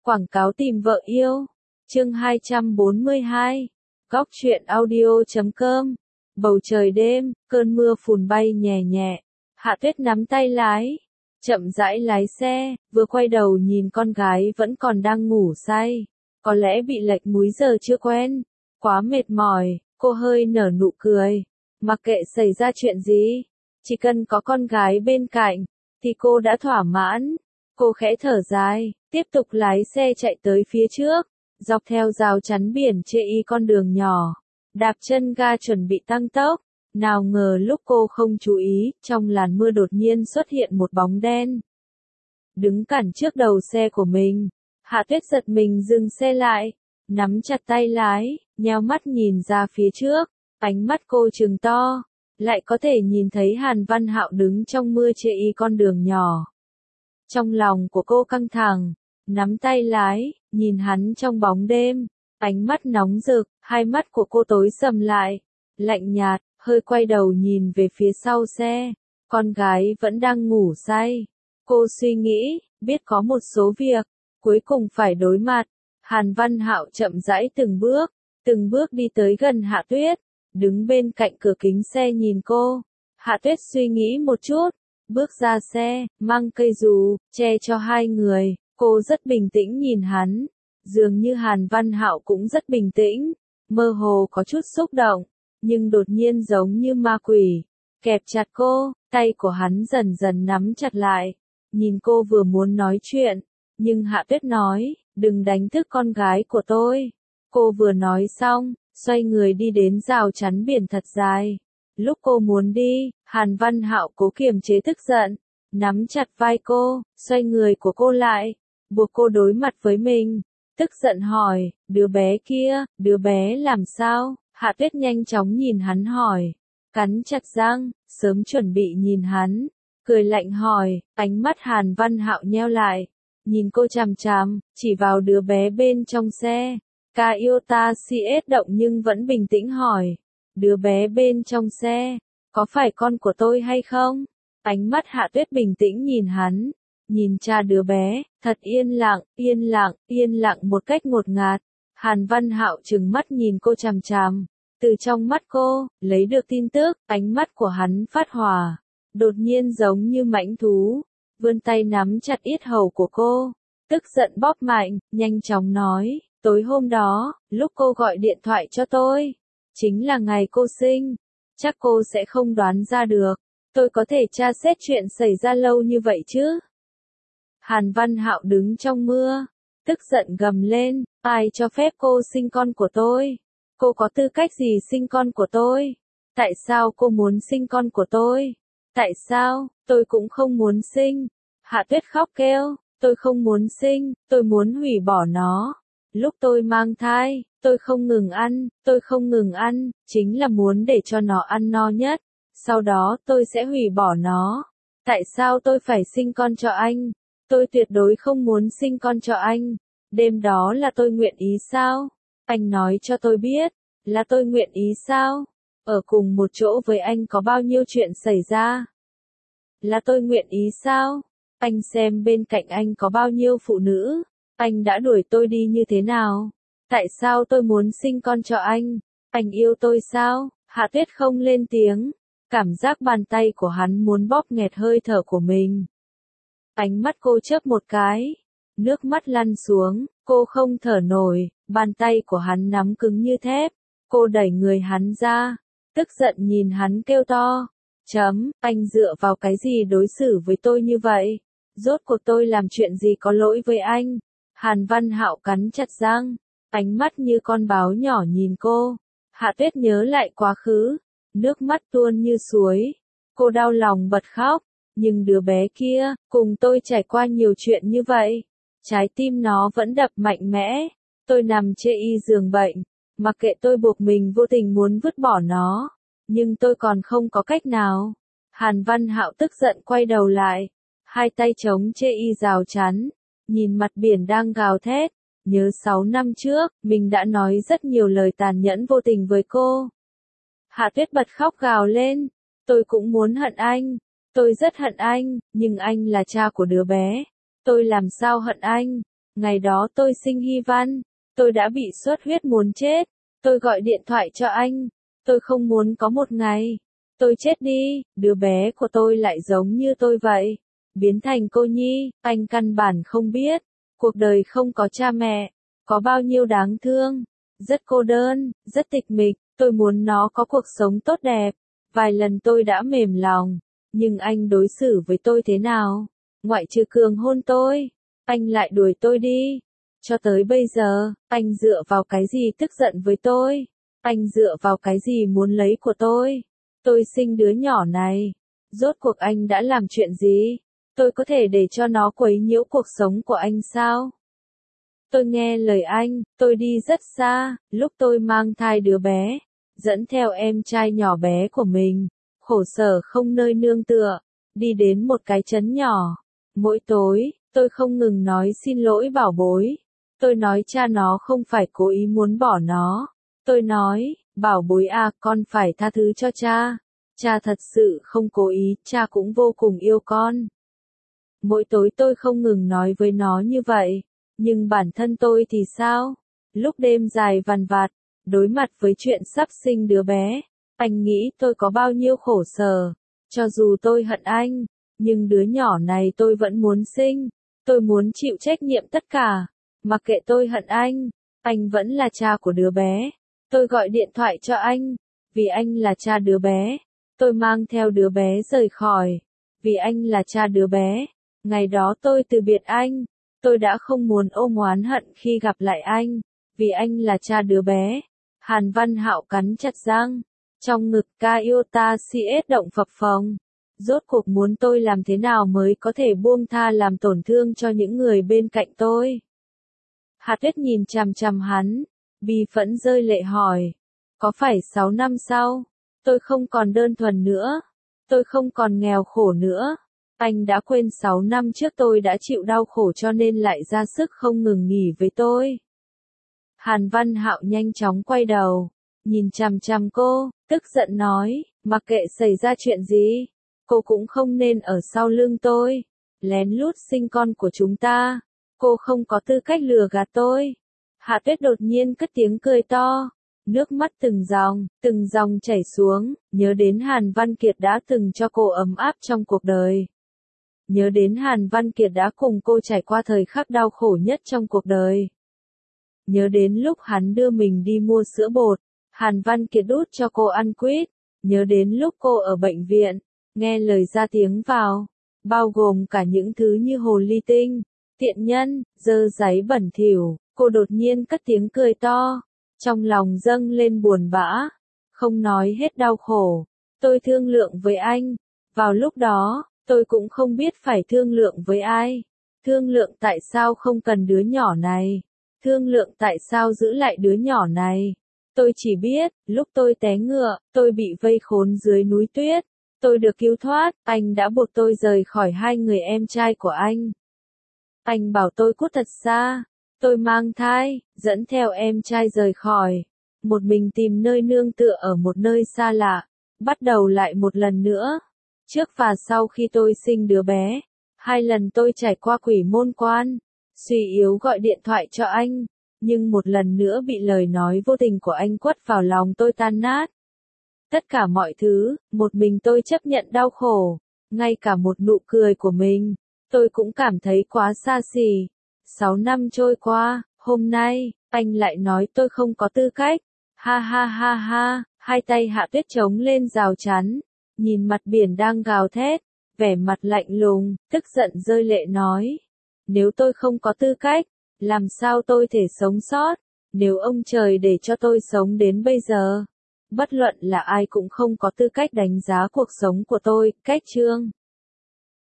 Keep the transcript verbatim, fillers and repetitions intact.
Quảng cáo tìm vợ yêu. Chương hai trăm bốn mươi hai. Góc truyện audio chấm com. Bầu trời đêm, cơn mưa phùn bay nhẹ nhẹ. Hạ Tuyết nắm tay lái, chậm rãi lái xe, vừa quay đầu nhìn con gái vẫn còn đang ngủ say. Có lẽ bị lệch múi giờ chưa quen, quá mệt mỏi, cô hơi nở nụ cười. Mặc kệ xảy ra chuyện gì, chỉ cần có con gái bên cạnh, thì cô đã thỏa mãn. Cô khẽ thở dài, tiếp tục lái xe chạy tới phía trước, dọc theo rào chắn biển chê y con đường nhỏ, đạp chân ga chuẩn bị tăng tốc. Nào ngờ lúc cô không chú ý, trong làn mưa đột nhiên xuất hiện một bóng đen. Đứng cản trước đầu xe của mình, Hạ Tuyết giật mình dừng xe lại, nắm chặt tay lái, nheo mắt nhìn ra phía trước, ánh mắt cô trừng to, lại có thể nhìn thấy Hàn Văn Hạo đứng trong mưa chê y con đường nhỏ. Trong lòng của cô căng thẳng, nắm tay lái, nhìn hắn trong bóng đêm, ánh mắt nóng rực, hai mắt của cô tối sầm lại, lạnh nhạt, hơi quay đầu nhìn về phía sau xe, con gái vẫn đang ngủ say. Cô suy nghĩ, biết có một số việc, cuối cùng phải đối mặt. Hàn Văn Hạo chậm rãi từng bước, từng bước đi tới gần Hạ Tuyết, đứng bên cạnh cửa kính xe nhìn cô. Hạ Tuyết suy nghĩ một chút, bước ra xe, mang cây dù, che cho hai người, cô rất bình tĩnh nhìn hắn, dường như Hàn Văn Hạo cũng rất bình tĩnh, mơ hồ có chút xúc động, nhưng đột nhiên giống như ma quỷ, kẹp chặt cô, tay của hắn dần dần nắm chặt lại, nhìn cô vừa muốn nói chuyện, nhưng Hạ Tuyết nói, đừng đánh thức con gái của tôi. Cô vừa nói xong, xoay người đi đến rào chắn biển thật dài. Lúc cô muốn đi, Hàn Văn Hạo cố kiềm chế tức giận, nắm chặt vai cô, xoay người của cô lại, buộc cô đối mặt với mình, tức giận hỏi, đứa bé kia, đứa bé làm sao? Hạ Tuyết nhanh chóng nhìn hắn hỏi, cắn chặt răng, sớm chuẩn bị nhìn hắn, cười lạnh hỏi, ánh mắt Hàn Văn Hạo nheo lại, nhìn cô chằm chằm, chỉ vào đứa bé bên trong xe. Ca yêu ta si ết động nhưng vẫn bình tĩnh hỏi, đứa bé bên trong xe, có phải con của tôi hay không? Ánh mắt Hạ Tuyết bình tĩnh nhìn hắn, nhìn cha đứa bé, thật yên lặng, yên lặng, yên lặng một cách ngột ngạt. Hàn Văn Hạo trừng mắt nhìn cô chằm chằm, từ trong mắt cô, lấy được tin tức, ánh mắt của hắn phát hỏa, đột nhiên giống như mãnh thú, vươn tay nắm chặt yết hầu của cô, tức giận bóp mạnh, nhanh chóng nói, tối hôm đó, lúc cô gọi điện thoại cho tôi, chính là ngày cô sinh, chắc cô sẽ không đoán ra được, tôi có thể tra xét chuyện xảy ra lâu như vậy chứ? Hàn Văn Hạo đứng trong mưa, tức giận gầm lên, ai cho phép cô sinh con của tôi? Cô có tư cách gì sinh con của tôi? Tại sao cô muốn sinh con của tôi? Tại sao, tôi cũng không muốn sinh. Hạ Tuyết khóc kêu, tôi không muốn sinh, tôi muốn hủy bỏ nó. Lúc tôi mang thai, tôi không ngừng ăn, tôi không ngừng ăn, chính là muốn để cho nó ăn no nhất. Sau đó tôi sẽ hủy bỏ nó. Tại sao tôi phải sinh con cho anh? Tôi tuyệt đối không muốn sinh con cho anh. Đêm đó là tôi nguyện ý sao? Anh nói cho tôi biết, là tôi nguyện ý sao? Ở cùng một chỗ với anh có bao nhiêu chuyện xảy ra? Là tôi nguyện ý sao? Anh xem bên cạnh anh có bao nhiêu phụ nữ? Anh đã đuổi tôi đi như thế nào? Tại sao tôi muốn sinh con cho anh? Anh yêu tôi sao? Hạ Tuyết không lên tiếng, cảm giác bàn tay của hắn muốn bóp nghẹt hơi thở của mình. Ánh mắt cô chớp một cái, nước mắt lăn xuống, cô không thở nổi, bàn tay của hắn nắm cứng như thép, cô đẩy người hắn ra, tức giận nhìn hắn kêu to, chấm, anh dựa vào cái gì đối xử với tôi như vậy? Rốt cuộc tôi làm chuyện gì có lỗi với anh? Hàn Văn Hạo cắn chặt răng, ánh mắt như con báo nhỏ nhìn cô. Hạ Tuyết nhớ lại quá khứ, nước mắt tuôn như suối, cô đau lòng bật khóc, nhưng đứa bé kia, cùng tôi trải qua nhiều chuyện như vậy, trái tim nó vẫn đập mạnh mẽ, tôi nằm chê y giường bệnh, mặc kệ tôi buộc mình vô tình muốn vứt bỏ nó, nhưng tôi còn không có cách nào. Hàn Văn Hạo tức giận quay đầu lại, hai tay chống chê y rào chắn, nhìn mặt biển đang gào thét, nhớ sáu năm trước, mình đã nói rất nhiều lời tàn nhẫn vô tình với cô. Hạ Tuyết bật khóc gào lên, tôi cũng muốn hận anh, tôi rất hận anh, nhưng anh là cha của đứa bé, tôi làm sao hận anh, Ngày đó tôi sinh Hy Văn, tôi đã bị xuất huyết muốn chết, tôi gọi điện thoại cho anh, tôi không muốn có một ngày, tôi chết đi, đứa bé của tôi lại giống như tôi vậy, biến thành cô nhi, anh căn bản không biết, cuộc đời không có cha mẹ, có bao nhiêu đáng thương, rất cô đơn, rất tịch mịch, tôi muốn nó có cuộc sống tốt đẹp, vài lần tôi đã mềm lòng, nhưng anh đối xử với tôi thế nào? Ngoại trừ cường hôn tôi, anh lại đuổi tôi đi. Cho tới bây giờ, anh dựa vào cái gì tức giận với tôi? Anh dựa vào cái gì muốn lấy của tôi? Tôi sinh đứa nhỏ này. Rốt cuộc anh đã làm chuyện gì? Tôi có thể để cho nó quấy nhiễu cuộc sống của anh sao? Tôi nghe lời anh, tôi đi rất xa, lúc tôi mang thai đứa bé, dẫn theo em trai nhỏ bé của mình, khổ sở không nơi nương tựa, đi đến một cái trấn nhỏ. Mỗi tối, tôi không ngừng nói xin lỗi bảo bối. Tôi nói cha nó không phải cố ý muốn bỏ nó. Tôi nói, bảo bối à, con phải tha thứ cho cha. Cha thật sự không cố ý, cha cũng vô cùng yêu con. Mỗi tối tôi không ngừng nói với nó như vậy. Nhưng bản thân tôi thì sao? Lúc đêm dài vằn vặt, đối mặt với chuyện sắp sinh đứa bé, anh nghĩ tôi có bao nhiêu khổ sở. Cho dù tôi hận anh, nhưng đứa nhỏ này tôi vẫn muốn sinh. Tôi muốn chịu trách nhiệm tất cả. Mặc kệ tôi hận anh, anh vẫn là cha của đứa bé. Tôi gọi điện thoại cho anh, vì anh là cha đứa bé. Tôi mang theo đứa bé rời khỏi, vì anh là cha đứa bé. Ngày đó tôi từ biệt anh, tôi đã không muốn ôm oán hận khi gặp lại anh, vì anh là cha đứa bé. Hàn Văn Hạo cắn chặt răng, trong ngực ca yêu ta si ết động phập phồng. Rốt cuộc muốn tôi làm thế nào mới có thể buông tha làm tổn thương cho những người bên cạnh tôi? Hạt Tuyết nhìn chằm chằm hắn, bi phẫn rơi lệ hỏi, có phải sáu năm sau, tôi không còn đơn thuần nữa, tôi không còn nghèo khổ nữa, anh đã quên sáu năm trước tôi đã chịu đau khổ cho nên lại ra sức không ngừng nghỉ với tôi. Hàn Văn Hạo nhanh chóng quay đầu, nhìn chằm chằm cô, tức giận nói, mặc kệ xảy ra chuyện gì, cô cũng không nên ở sau lưng tôi, lén lút sinh con của chúng ta. Cô không có tư cách lừa gạt tôi. Hạ Tuyết đột nhiên cất tiếng cười to, nước mắt từng dòng, từng dòng chảy xuống, nhớ đến Hàn Văn Kiệt đã từng cho cô ấm áp trong cuộc đời. Nhớ đến Hàn Văn Kiệt đã cùng cô trải qua thời khắc đau khổ nhất trong cuộc đời. Nhớ đến lúc hắn đưa mình đi mua sữa bột, Hàn Văn Kiệt đút cho cô ăn quýt. Nhớ đến lúc cô ở bệnh viện, nghe lời ra tiếng vào, bao gồm cả những thứ như hồ ly tinh, tiện nhân, dơ giấy bẩn thỉu, cô đột nhiên cất tiếng cười to, trong lòng dâng lên buồn bã, không nói hết đau khổ. Tôi thương lượng với anh, vào lúc đó, tôi cũng không biết phải thương lượng với ai. Thương lượng tại sao không cần đứa nhỏ này, thương lượng tại sao giữ lại đứa nhỏ này. Tôi chỉ biết, lúc tôi té ngựa, tôi bị vây khốn dưới núi tuyết, tôi được cứu thoát, anh đã buộc tôi rời khỏi hai người em trai của anh. Anh bảo tôi cút thật xa, tôi mang thai, dẫn theo em trai rời khỏi, một mình tìm nơi nương tựa ở một nơi xa lạ, bắt đầu lại một lần nữa. Trước và sau khi tôi sinh đứa bé, hai lần tôi trải qua quỷ môn quan, suy yếu gọi điện thoại cho anh, nhưng một lần nữa bị lời nói vô tình của anh quất vào lòng tôi tan nát. Tất cả mọi thứ, một mình tôi chấp nhận đau khổ, ngay cả một nụ cười của mình, tôi cũng cảm thấy quá xa xỉ. Sáu năm trôi qua, hôm nay, anh lại nói tôi không có tư cách. Ha ha ha ha, hai tay Hạ Tuyết chống lên rào chắn, nhìn mặt biển đang gào thét, vẻ mặt lạnh lùng, tức giận rơi lệ nói. Nếu tôi không có tư cách, làm sao tôi thể sống sót? Nếu ông trời để cho tôi sống đến bây giờ, bất luận là ai cũng không có tư cách đánh giá cuộc sống của tôi. Cách chương